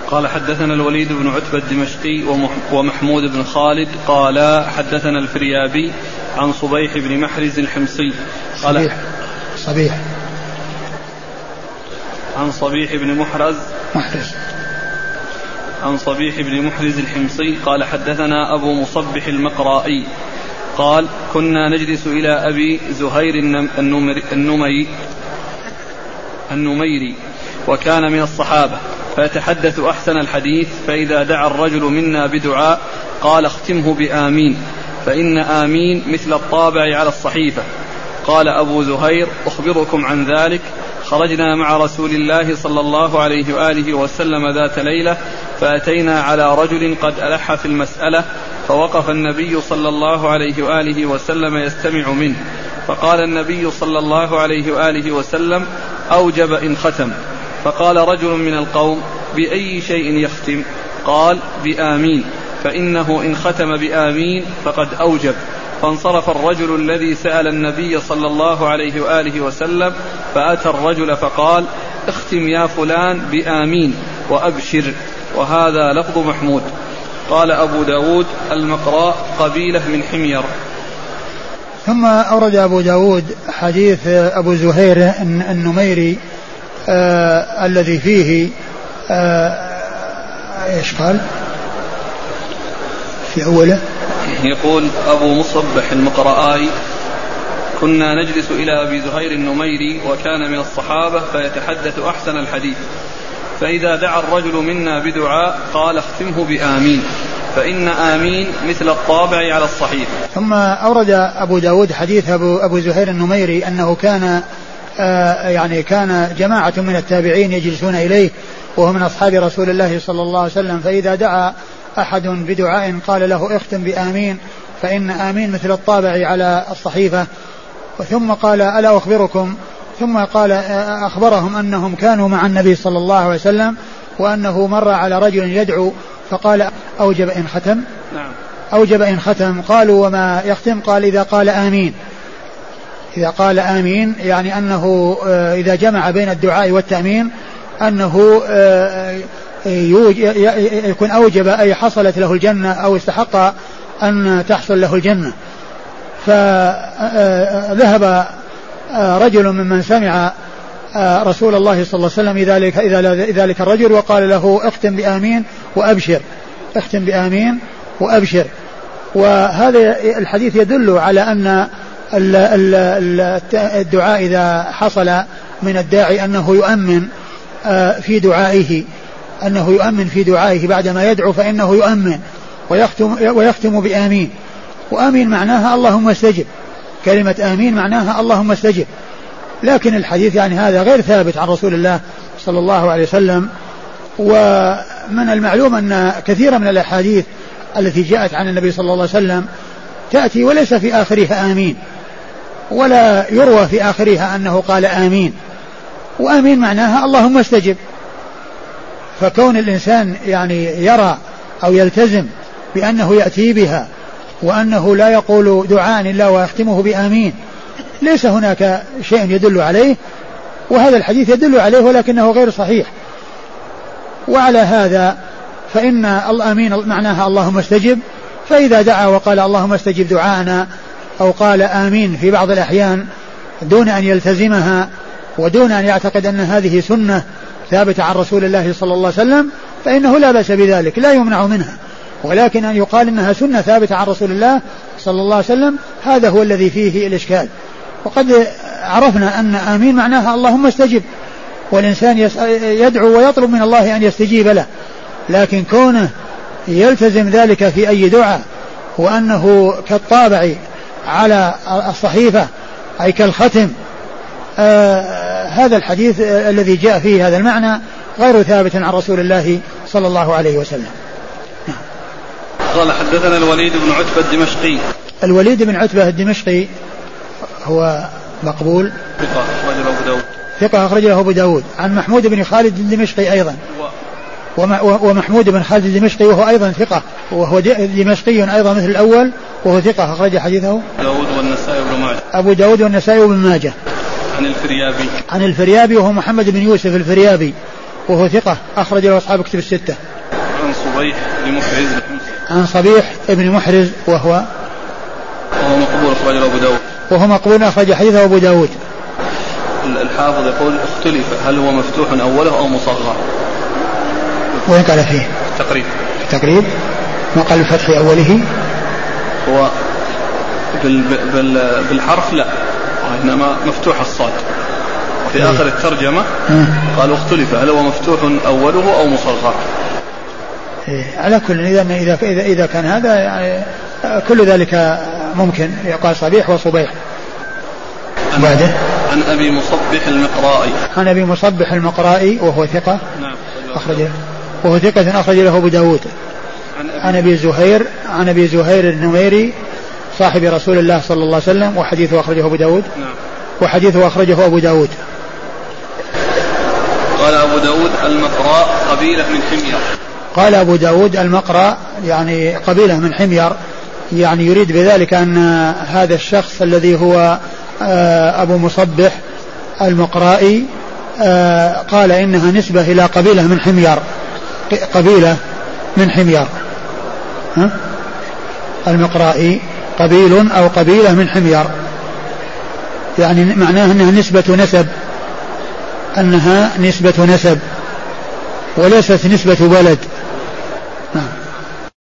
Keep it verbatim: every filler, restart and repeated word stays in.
قال حدثنا الوليد بن عتبة الدمشقي ومحمود بن خالد قال حدثنا الفريابي عن صبيح بن محرز الحمصي قال صبيح صبيح عن صبيح بن محرز محرز عن صبيح بن محرز الحمصي قال حدثنا أبو مصبح المقرائي قال كنا نجلس إلى أبي زهير النميري النميري وكان من الصحابة فيتحدث أحسن الحديث فإذا دعا الرجل منا بدعاء قال اختمه بآمين فإن آمين مثل الطابع على الصحيفة. قال أبو زهير أخبركم عن ذلك. خرجنا مع رسول الله صلى الله عليه وآله وسلم ذات ليلة فأتينا على رجل قد ألح في المسألة فوقف النبي صلى الله عليه وآله وسلم يستمع منه فقال النبي صلى الله عليه وآله وسلم أوجب إن ختم. فقال رجل من القوم بأي شيء يختم؟ قال بآمين فإنه إن ختم بآمين فقد أوجب. فانصرف الرجل الذي سأل النبي صلى الله عليه وآله وسلم فأتى الرجل فقال اختم يا فلان بآمين وأبشر. وهذا لفظ محمود. قال أبو داود المقراء قبيلة من حمير. ثم أورد أبو داود حديث أبو زهير النميري آه الذي فيه آه ايش قال في أوله؟ يقول أبو مصبح المقرآي كنا نجلس إلى أبي زهير النميري وكان من الصحابة فيتحدث أحسن الحديث فإذا دعا الرجل منا بدعاء قال اختمه بآمين فإن آمين مثل الطابع على الصحيفة. ثم أورد أبو داود حديث أبو, أبو زهير النميري أنه كان آه يعني كان جماعة من التابعين يجلسون إليه وهو من أصحاب رسول الله صلى الله عليه وسلم فإذا دعا أحد بدعاء قال له اختم بآمين فإن آمين مثل الطابع على الصحيفة. ثم قال ألا أخبركم ثم قال أخبرهم أنهم كانوا مع النبي صلى الله عليه وسلم وأنه مر على رجل يدعو فقال أوجب إن ختم. نعم. أوجب إن ختم. قالوا وما يختم؟ قال إذا قال آمين. إذا قال آمين يعني أنه إذا جمع بين الدعاء والتأمين أنه يكون أوجب أي حصلت له الجنة أو استحق أن تحصل له الجنة. فذهب رجل ممن سمع رسول الله صلى الله عليه وسلم ذلك إذا ذلك الرجل وقال له اختم بآمين وأبشر اختم بآمين وأبشر. وهذا الحديث يدل على أن الدعاء إذا حصل من الداعي أنه يؤمن في دعائه أنه يؤمن في دعائه بعدما يدعو فإنه يؤمن ويختم, ويختم بآمين. وآمين معناها اللهم استجب. كلمة آمين معناها اللهم استجب. لكن الحديث يعني هذا غير ثابت عن رسول الله صلى الله عليه وسلم. ومن المعلوم أن كثير من الأحاديث التي جاءت عن النبي صلى الله عليه وسلم تأتي وليس في آخرها آمين ولا يروى في آخرها أنه قال آمين. وآمين معناها اللهم استجب. فكون الإنسان يعني يرى أو يلتزم بأنه يأتي بها وأنه لا يقول دعاء إلا ويختمه بآمين ليس هناك شيء يدل عليه. وهذا الحديث يدل عليه ولكنه غير صحيح. وعلى هذا فإن الآمين معناها اللهم استجب. فإذا دعا وقال اللهم استجب دعاءنا أو قال آمين في بعض الأحيان دون أن يلتزمها ودون أن يعتقد أن هذه سنة ثابتة عن رسول الله صلى الله عليه وسلم فإنه لا بأس بذلك لا يمنع منها. ولكن أن يقال إنها سنة ثابتة عن رسول الله صلى الله عليه وسلم هذا هو الذي فيه الإشكال. وقد عرفنا أن آمين معناها اللهم استجب والإنسان يدعو ويطلب من الله أن يستجيب له. لكن كونه يلتزم ذلك في أي دعاء وأنه كالطابع على الصحيفة أي كالختم آه هذا الحديث آه الذي جاء فيه هذا المعنى غير ثابت عن رسول الله صلى الله عليه وسلم. قال حدثنا الوليد بن عتبة الدمشقي. الوليد بن عتبة الدمشقي هو مقبول ثقة أخرج له أبو داود. ثقة أخرج له أبو داود. عن محمود بن خالد الدمشقي أيضا ومحمود بن خالد الدمشقي وهو أيضا ثقة وهو دمشقي أيضا مثل الأول وهو ثقة أخرج حديثه داود والنسائي وابن ماجه. أبو داود والنسائي وابن ماجه. عن الفريابي. عن الفريابي وهو محمد بن يوسف الفريابي وهو ثقة أخرج له أصحاب كتب الستة. عن صبيح بن محرز عن صبيح بن محرز وهو وهو مقبول أخرج له أبو داود وهو مقبول أخرج حديثه أبو داود. الحافظ يقول اختلف هل هو مفتوح أوله أو مصغر. وين قال فيه؟ تقريب تقريب ما قال الفتح أوله هو بال بال بالحرف لا وإنما مفتوح الصاد. وفي آخر الترجمة قالوا اختلف هل هو مفتوح أوله أو مصغر. إيه على كل إذا إذا إذا إذا كان هذا يعني كل ذلك ممكن يقال صبيح وصبيح. بعده عن أبي مصبح المقرائي عن أبي مصبح المقرائي وهو ثقة نعم أخرجه وهو ثقة أخرج له أبو داود. عن أبي زهير عن أبي زهير النميري صاحب رسول الله صلى الله عليه وسلم وحديثه أخرجه أبو داود نعم. وحديثه أخرجه أبو داود. قال أبو داود المقراء قبيلة من حمير. قال أبو داود المقراء يعني قبيلة من حمير يعني يريد بذلك أن هذا الشخص الذي هو أبو مصبح المقرائي قال إنها نسبة إلى قبيلة من حمير قبيلة من حمير ها؟ المقرائي قبيل أو قبيلة من حمير يعني معناه أنها نسبة نسب أنها نسبة نسب وليست نسبة بلد